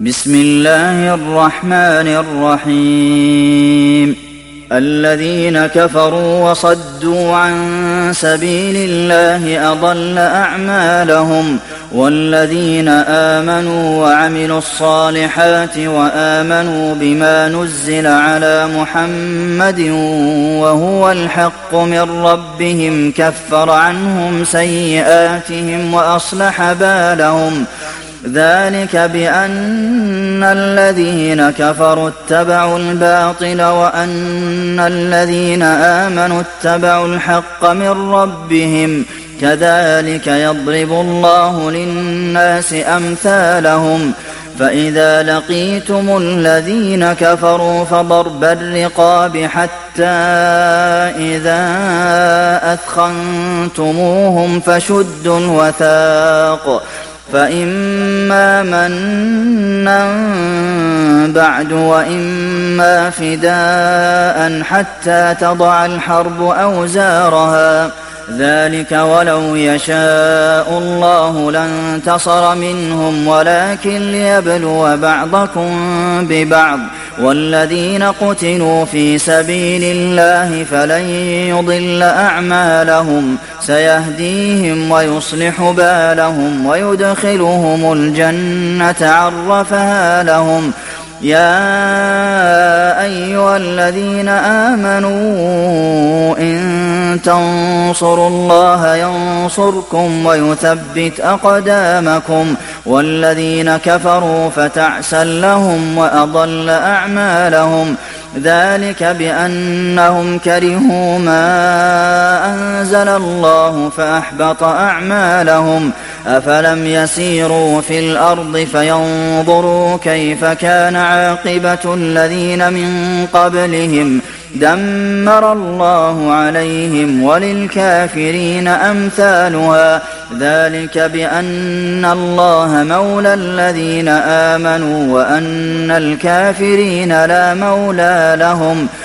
بسم الله الرحمن الرحيم الذين كفروا وصدوا عن سبيل الله أضل أعمالهم والذين آمنوا وعملوا الصالحات وآمنوا بما نزل على محمد وهو الحق من ربهم كفر عنهم سيئاتهم وأصلح بالهم ذلك بأن الذين كفروا اتبعوا الباطل وأن الذين آمنوا اتبعوا الحق من ربهم كذلك يضرب الله للناس أمثالهم فإذا لقيتم الذين كفروا فضرب الرقاب حتى إذا أثخنتموهم فشدوا الوثاق فإما منا بعد وإما فداء حتى تضع الحرب أوزارها ذلك ولو يشاء الله لانتصر منهم ولكن ليبلو بعضكم ببعض والذين قتلوا في سبيل الله فلن يضل أعمالهم سيهديهم ويصلح بالهم ويدخلهم الجنة عرفها لهم يا أيها الذين آمنوا إن تنصروا الله ينصركم ويثبت أقدامكم والذين كفروا فتعسا لهم وأضل أعمالهم ذلك بأنهم كرهوا ما أنزل الله فأحبط أعمالهم أفلم يسيروا في الأرض فينظروا كيف كان عاقبة الذين من قبلهم دمر الله عليهم وللكافرين أمثالها ذلك بأن الله مولى الذين آمنوا وأن الكافرين لا مولى لهم